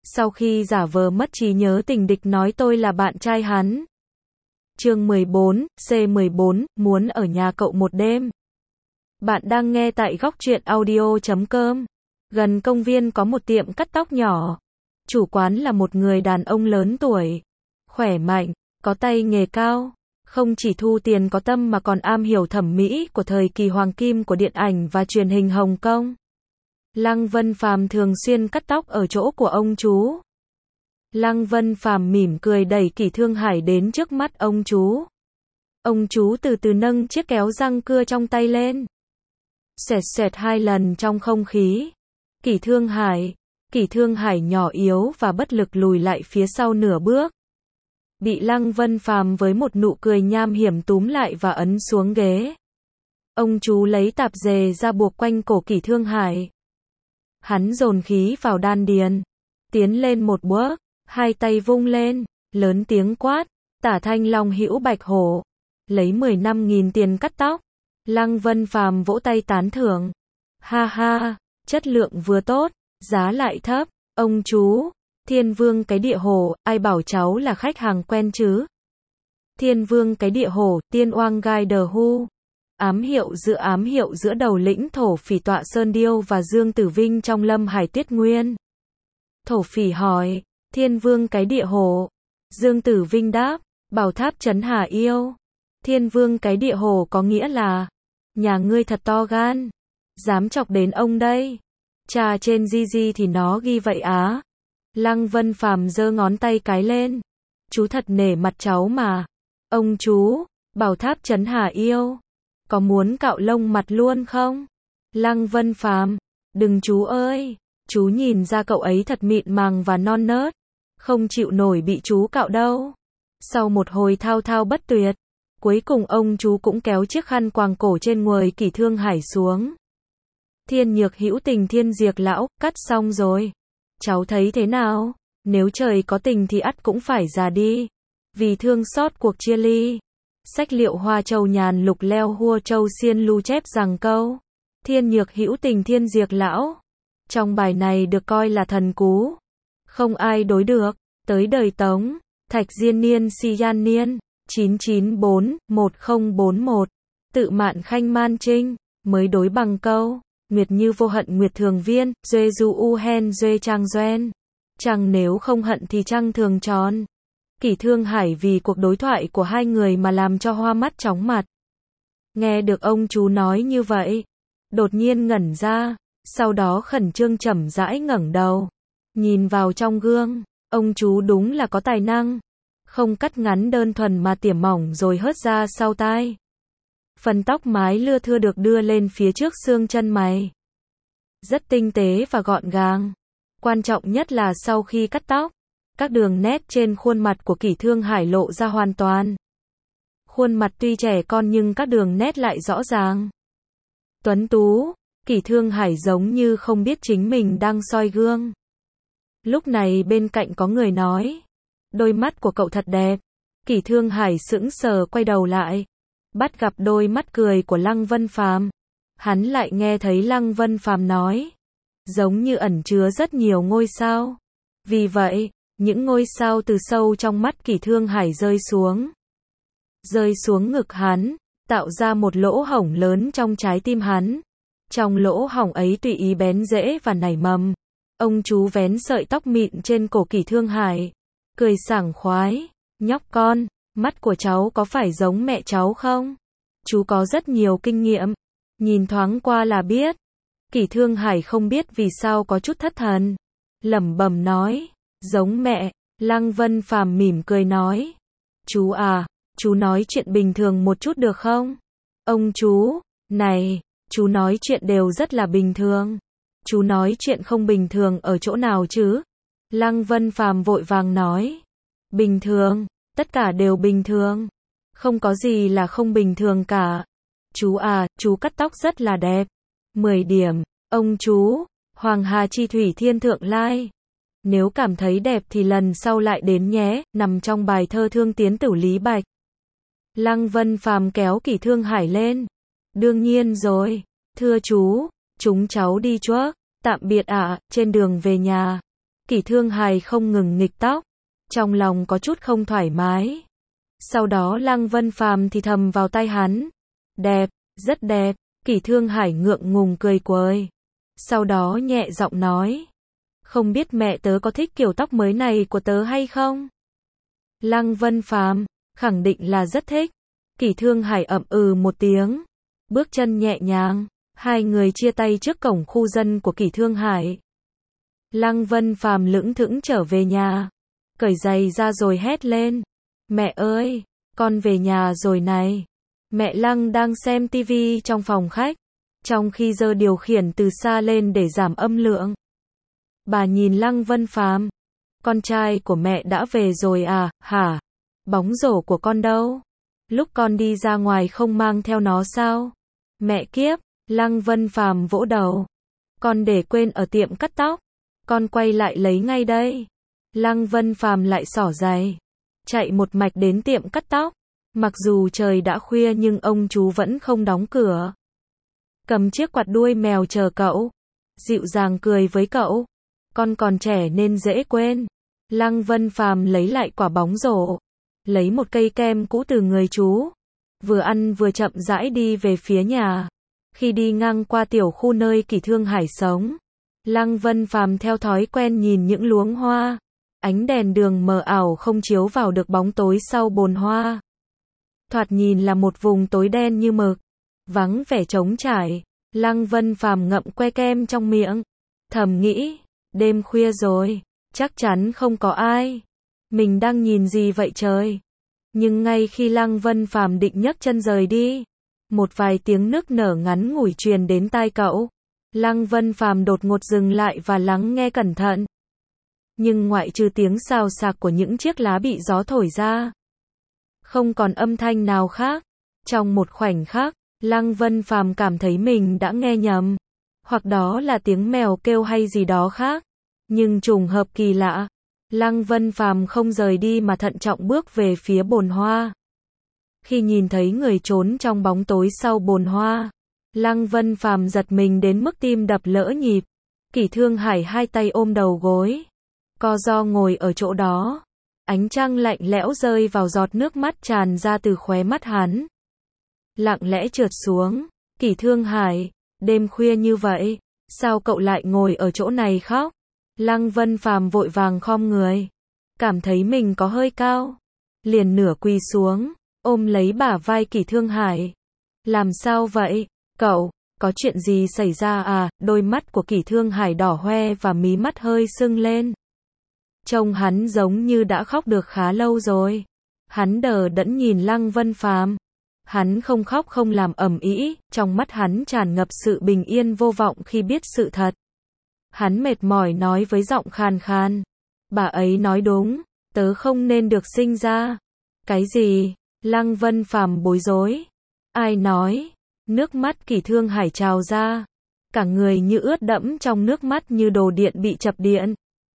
sau khi giả vờ mất trí nhớ tình địch nói tôi là bạn trai hắn. Chương 14, C14, muốn ở nhà cậu một đêm. Bạn đang nghe tại góc truyện audio.com. Gần công viên có một tiệm cắt tóc nhỏ. Chủ quán là một người đàn ông lớn tuổi, khỏe mạnh, có tay nghề cao, không chỉ thu tiền có tâm mà còn am hiểu thẩm mỹ của thời kỳ hoàng kim của điện ảnh và truyền hình Hồng Kông. Lăng Vân Phàm thường xuyên cắt tóc ở chỗ của ông chú. Lăng Vân Phàm mỉm cười đẩy Kỷ Thương Hải đến trước mắt ông chú. Ông chú từ từ nâng chiếc kéo răng cưa trong tay lên. Xoẹt xoẹt hai lần trong không khí. Kỷ Thương Hải nhỏ yếu và bất lực lùi lại phía sau nửa bước. Bị Lăng Vân Phàm với một nụ cười nham hiểm túm lại và ấn xuống ghế. Ông chú lấy tạp dề ra buộc quanh cổ Kỷ Thương Hải. Hắn dồn khí vào đan điền, tiến lên một bước, hai tay vung lên, lớn tiếng quát, Tả Thanh Long hữu bạch hổ, lấy 15.000 tiền cắt tóc. Lăng Vân Phàm vỗ tay tán thưởng. Ha ha, chất lượng vừa tốt, giá lại thấp. Ông chú, Thiên Vương cái địa hồ, ai bảo cháu là khách hàng quen chứ? Thiên Vương cái địa hồ, tiên oang gai đờ hu. Ám hiệu giữa đầu lĩnh thổ phỉ Tọa Sơn Điêu và Dương Tử Vinh trong Lâm Hải Tuyết Nguyên. Thổ phỉ hỏi, Thiên Vương cái địa hồ. Dương Tử Vinh đáp, bảo tháp trấn Hà yêu. Thiên Vương cái địa hồ có nghĩa là, nhà ngươi thật to gan, dám chọc đến ông đây. Trà trên Gigi thì nó ghi vậy á. Lăng Vân Phàm giơ ngón tay cái lên. Chú thật nể mặt cháu mà. Ông chú, bảo tháp trấn Hà yêu. Có muốn cạo lông mặt luôn không? Lăng Vân Phàm, đừng chú ơi. Chú nhìn ra cậu ấy thật mịn màng và non nớt. Không chịu nổi bị chú cạo đâu. Sau một hồi thao thao bất tuyệt, cuối cùng ông chú cũng kéo chiếc khăn quàng cổ trên người Kỷ Thương Hải xuống. Thiên Nhược hữu tình Thiên Diệp lão, cắt xong rồi. Cháu thấy thế nào? Nếu trời có tình thì ắt cũng phải già đi. Vì thương xót cuộc chia ly. Sách liệu Hoa Châu Nhàn Lục Leo Hua Châu Xiên lưu chép rằng câu Thiên Nhược hữu tình Thiên Diệp lão trong bài này được coi là thần cú, không ai đối được. Tới đời Tống, Thạch Diên Niên Si Gian Niên 994-1041, tự mạn khanh man trinh mới đối bằng câu Nguyệt như vô hận Nguyệt thường viên, Duê du u hen Duê trang doen. Chẳng nếu không hận thì trăng thường tròn. Kỷ Thương Hải vì cuộc đối thoại của hai người mà làm cho hoa mắt chóng mặt. Nghe được ông chú nói như vậy, đột nhiên ngẩn ra, sau đó khẩn trương chậm rãi ngẩng đầu, nhìn vào trong gương. Ông chú đúng là có tài năng, không cắt ngắn đơn thuần mà tỉa mỏng rồi hớt ra sau tai. Phần tóc mái lưa thưa được đưa lên phía trước xương chân mày, rất tinh tế và gọn gàng. Quan trọng nhất là sau khi cắt tóc, các đường nét trên khuôn mặt của Kỷ Thương Hải lộ ra hoàn toàn. Khuôn mặt tuy trẻ con nhưng các đường nét lại rõ ràng, tuấn tú. Kỷ Thương Hải giống như không biết chính mình đang soi gương. Lúc này bên cạnh có người nói, đôi mắt của cậu thật đẹp. Kỷ Thương Hải sững sờ quay đầu lại, bắt gặp đôi mắt cười của Lăng Vân Phàm. Hắn lại nghe thấy Lăng Vân Phàm nói, giống như ẩn chứa rất nhiều ngôi sao. Vì vậy, những ngôi sao từ sâu trong mắt Kỷ Thương Hải rơi xuống ngực hắn, tạo ra một lỗ hổng lớn trong trái tim hắn. Trong lỗ hổng ấy tùy ý bén rễ và nảy mầm. Ông chú vén sợi tóc mịn trên cổ Kỷ Thương Hải, cười sảng khoái, nhóc con, mắt của cháu có phải giống mẹ cháu không? Chú có rất nhiều kinh nghiệm, nhìn thoáng qua là biết. Kỷ Thương Hải không biết vì sao có chút thất thần, lẩm bẩm nói, giống mẹ. Lăng Vân Phàm mỉm cười nói, chú à, chú nói chuyện bình thường một chút được không? Ông chú, này, chú nói chuyện đều rất là bình thường. Chú nói chuyện không bình thường ở chỗ nào chứ? Lăng Vân Phàm vội vàng nói, bình thường, tất cả đều bình thường. Không có gì là không bình thường cả. Chú à, chú cắt tóc rất là đẹp. 10 điểm. Ông chú, Hoàng Hà Chi Thủy Thiên Thượng Lai. Nếu cảm thấy đẹp thì lần sau lại đến nhé, nằm trong bài thơ Thương Tiến Tử Lý Bạch. Lăng Vân Phàm kéo Kỷ Thương Hải lên. Đương nhiên rồi, thưa chú, chúng cháu đi trước, tạm biệt ạ. Trên đường về nhà, Kỷ Thương Hải không ngừng nghịch tóc, trong lòng có chút không thoải mái. Sau đó Lăng Vân Phàm thì thầm vào tai hắn, đẹp, rất đẹp. Kỷ Thương Hải ngượng ngùng cười quời. Sau đó nhẹ giọng nói, không biết mẹ tớ có thích kiểu tóc mới này của tớ hay không? Lăng Vân Phàm, khẳng định là rất thích. Kỷ Thương Hải ậm ừ một tiếng, bước chân nhẹ nhàng, hai người chia tay trước cổng khu dân của Kỷ Thương Hải. Lăng Vân Phàm lững thững trở về nhà, cởi giày ra rồi hét lên, mẹ ơi, con về nhà rồi này. Mẹ Lăng đang xem tivi trong phòng khách, trong khi giơ điều khiển từ xa lên để giảm âm lượng. Bà nhìn Lăng Vân Phàm, con trai của mẹ đã về rồi à, hả? Bóng rổ của con đâu? Lúc con đi ra ngoài không mang theo nó sao? Mẹ kiếp, Lăng Vân Phàm vỗ đầu. Con để quên ở tiệm cắt tóc, con quay lại lấy ngay đây. Lăng Vân Phàm lại xỏ giày, chạy một mạch đến tiệm cắt tóc. Mặc dù trời đã khuya nhưng ông chú vẫn không đóng cửa. Cầm chiếc quạt đuôi mèo chờ cậu, dịu dàng cười với cậu. Con còn trẻ nên dễ quên. Lăng Vân Phàm lấy lại quả bóng rổ, lấy một cây kem cũ từ người chú, vừa ăn vừa chậm rãi đi về phía nhà. Khi đi ngang qua tiểu khu nơi Kỷ Thương Hải sống, Lăng Vân Phàm theo thói quen nhìn những luống hoa. Ánh đèn đường mờ ảo không chiếu vào được bóng tối sau bồn hoa. Thoạt nhìn là một vùng tối đen như mực, vắng vẻ trống trải. Lăng Vân Phàm ngậm que kem trong miệng, thầm nghĩ, đêm khuya rồi, chắc chắn không có ai. Mình đang nhìn gì vậy trời? Nhưng ngay khi Lăng Vân Phàm định nhấc chân rời đi, một vài tiếng nức nở ngắn ngủi truyền đến tai cậu. Lăng Vân Phàm đột ngột dừng lại và lắng nghe cẩn thận. Nhưng ngoại trừ tiếng xào xạc của những chiếc lá bị gió thổi ra, không còn âm thanh nào khác. Trong một khoảnh khắc, Lăng Vân Phàm cảm thấy mình đã nghe nhầm, hoặc đó là tiếng mèo kêu hay gì đó khác. Nhưng trùng hợp kỳ lạ, Lăng Vân Phàm không rời đi mà thận trọng bước về phía bồn hoa. Khi nhìn thấy người trốn trong bóng tối sau bồn hoa, Lăng Vân Phàm giật mình đến mức tim đập lỡ nhịp. Kỷ Thương Hải hai tay ôm đầu gối, co ro ngồi ở chỗ đó. Ánh trăng lạnh lẽo rơi vào giọt nước mắt tràn ra từ khóe mắt hắn. Lặng lẽ trượt xuống. Kỷ Thương Hải, đêm khuya như vậy, sao cậu lại ngồi ở chỗ này khóc? Lăng Vân Phàm vội vàng khom người, cảm thấy mình có hơi cao, liền nửa quỳ xuống, ôm lấy bả vai Kỷ Thương Hải. Làm sao vậy, cậu, có chuyện gì xảy ra à? Đôi mắt của Kỷ Thương Hải đỏ hoe và mí mắt hơi sưng lên. Trông hắn giống như đã khóc được khá lâu rồi. Hắn đờ đẫn nhìn Lăng Vân Phàm. Hắn không khóc không làm ầm ĩ, trong mắt hắn tràn ngập sự bình yên vô vọng khi biết sự thật. Hắn mệt mỏi nói với giọng khàn khàn, bà ấy nói đúng, tớ không nên được sinh ra. Cái gì? Lăng Vân Phàm bối rối. Ai nói? Nước mắt Kỷ Thương Hải trào ra, cả người như ướt đẫm trong nước mắt như đồ điện bị chập điện.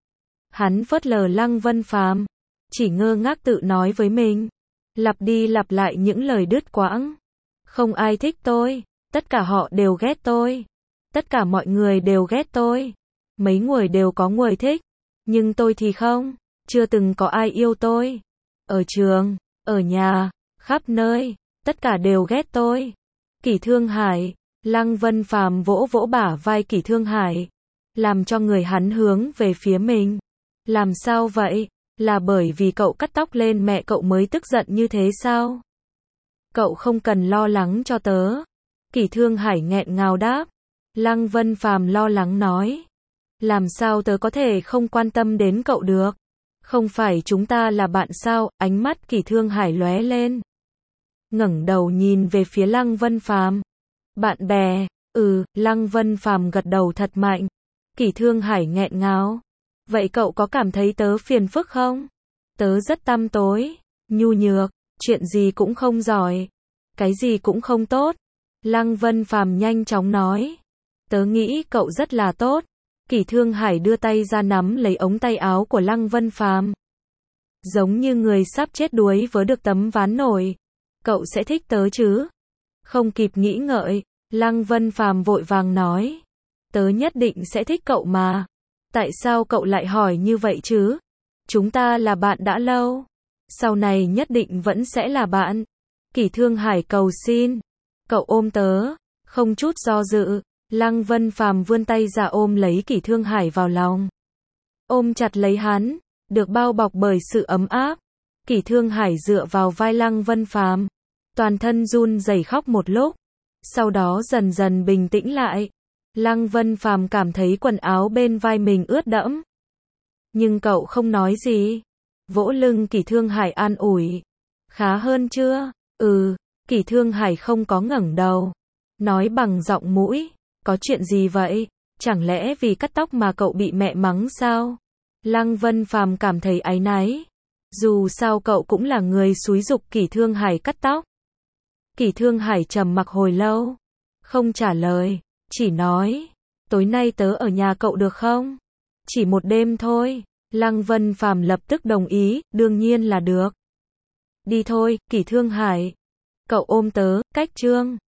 Hắn phớt lờ Lăng Vân Phàm, chỉ ngơ ngác tự nói với mình, lặp đi lặp lại những lời đứt quãng. Không ai thích tôi, tất cả họ đều ghét tôi, tất cả mọi người đều ghét tôi. Mấy người đều có người thích, nhưng tôi thì không, chưa từng có ai yêu tôi. Ở trường, ở nhà, khắp nơi, tất cả đều ghét tôi. Kỷ Thương Hải, Lăng Vân Phàm vỗ vỗ bả vai Kỷ Thương Hải, làm cho người hắn hướng về phía mình. Làm sao vậy? Là bởi vì cậu cắt tóc lên mẹ cậu mới tức giận như thế sao? Cậu không cần lo lắng cho tớ. Kỷ Thương Hải nghẹn ngào đáp. Lăng Vân Phàm lo lắng nói. Làm sao tớ có thể không quan tâm đến cậu được? Không phải chúng ta là bạn sao? Ánh mắt Kỷ Thương Hải lóe lên, ngẩng đầu nhìn về phía Lăng Vân Phàm. Bạn bè? Lăng Vân Phàm gật đầu thật mạnh. Kỷ Thương Hải nghẹn ngào. Vậy cậu có cảm thấy tớ phiền phức không? Tớ rất tăm tối, nhu nhược, chuyện gì cũng không giỏi, cái gì cũng không tốt. Lăng Vân Phàm nhanh chóng nói. Tớ nghĩ cậu rất là tốt. Kỷ Thương Hải đưa tay ra nắm lấy ống tay áo của Lăng Vân Phàm, giống như người sắp chết đuối vớ được tấm ván nổi. Cậu sẽ thích tớ chứ? Không kịp nghĩ ngợi, Lăng Vân Phàm vội vàng nói. Tớ nhất định sẽ thích cậu mà. Tại sao cậu lại hỏi như vậy chứ? Chúng ta là bạn đã lâu. Sau này nhất định vẫn sẽ là bạn. Kỷ Thương Hải cầu xin. Cậu ôm tớ. Không chút do dự, Lăng Vân Phàm vươn tay ra ôm lấy Kỷ Thương Hải vào lòng. Ôm chặt lấy hắn, được bao bọc bởi sự ấm áp. Kỷ Thương Hải dựa vào vai Lăng Vân Phàm, toàn thân run rẩy khóc một lúc, sau đó dần dần bình tĩnh lại. Lăng Vân Phàm cảm thấy quần áo bên vai mình ướt đẫm, nhưng cậu không nói gì. Vỗ lưng Kỷ Thương Hải an ủi. Khá hơn chưa? Ừ. Kỷ Thương Hải không có ngẩng đầu, nói bằng giọng mũi. Có chuyện gì vậy? Chẳng lẽ vì cắt tóc mà cậu bị mẹ mắng sao? Lăng Vân Phàm cảm thấy áy náy. Dù sao cậu cũng là người xúi giục Kỷ Thương Hải cắt tóc. Kỷ Thương Hải trầm mặc hồi lâu, không trả lời, chỉ nói, tối nay tớ ở nhà cậu được không? Chỉ một đêm thôi. Lăng Vân Phàm lập tức đồng ý, đương nhiên là được. Đi thôi, Kỷ Thương Hải. Cậu ôm tớ, cách chương.